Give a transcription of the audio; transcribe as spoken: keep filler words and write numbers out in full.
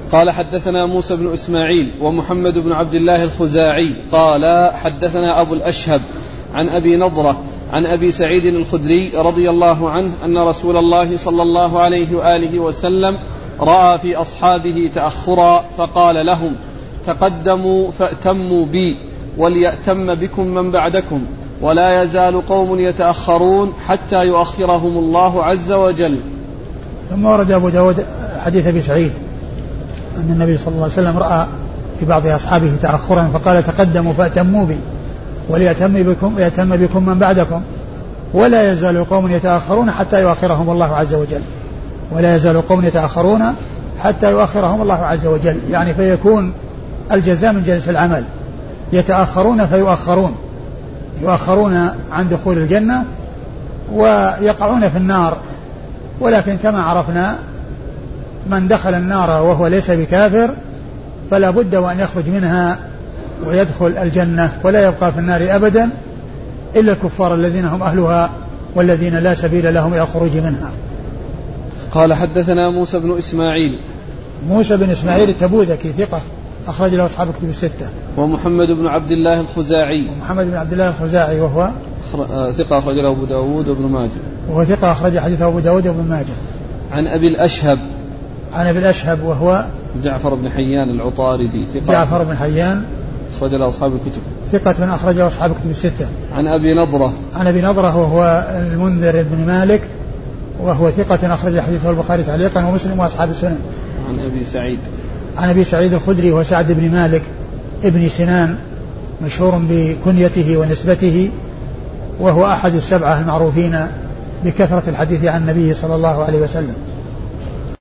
قال حدثنا موسى بن إسماعيل ومحمد بن عبد الله الخزاعي قال حدثنا أبو الأشهب عن أبي نضرة عن أبي سعيد الخدري رضي الله عنه أن رسول الله صلى الله عليه وآله وسلم رأى في أصحابه تأخرا فقال لهم تقدموا فأتموا بي وليأتم بكم من بعدكم ولا يزال قوم يتأخرون حتى يؤخرهم الله عز وجل. ثم ورد أبو داود حديث أبي سعيد أن النبي صلى الله عليه وسلم رأى في بعض أصحابه تأخرا فقال تقدموا فأتموا بي وليأتم بكم, يأتم بكم من بعدكم ولا يزال قوم يتأخرون حتى يؤخرهم الله عز وجل. ولا يزال قوم يتأخرون حتى يؤخرهم الله عز وجل، يعني فيكون الجزاء من جنس العمل، يتأخرون فيؤخرون، يؤخرون عن دخول الجنة ويقعون في النار. ولكن كما عرفنا من دخل النار وهو ليس بكافر فلا بد وأن يخرج منها ويدخل الجنة، ولا يبقى في النار أبدا إلا الكفار الذين هم أهلها والذين لا سبيل لهم إلى الخروج منها. قال حدثنا موسى بن إسماعيل. موسى بن إسماعيل التبوذكي ثقة أخرج له أصحاب الكتب الستة. ومحمد بن عبد الله الخزاعي. محمد بن عبد الله الخزاعي وهو ثقة أخرج له أبو داود وابن ماجه. وهو ثقة أخرج حديثه أبو داود وابن ماجه. عن أبي الأشهب. عن أبي الأشهب وهو جعفر بن حيان العطاردي ثقة. جعفر بن حيان أخرج له أصحاب الكتب. ثقة من أخرج له أصحاب الكتب الستة. عن أبي نضرة. عن أبي نضرة وهو المنذر بن مالك وهو ثقة أخرج حديثه البخاري تعليقا ومسلم وأصحاب السنن. عن أبي سعيد. عن أبي سعيد الخدري وهو سعد بن مالك ابن سنان مشهور بكنيته ونسبته، وهو أحد السبعة المعروفين بكثرة الحديث عن النبي صلى الله عليه وسلم.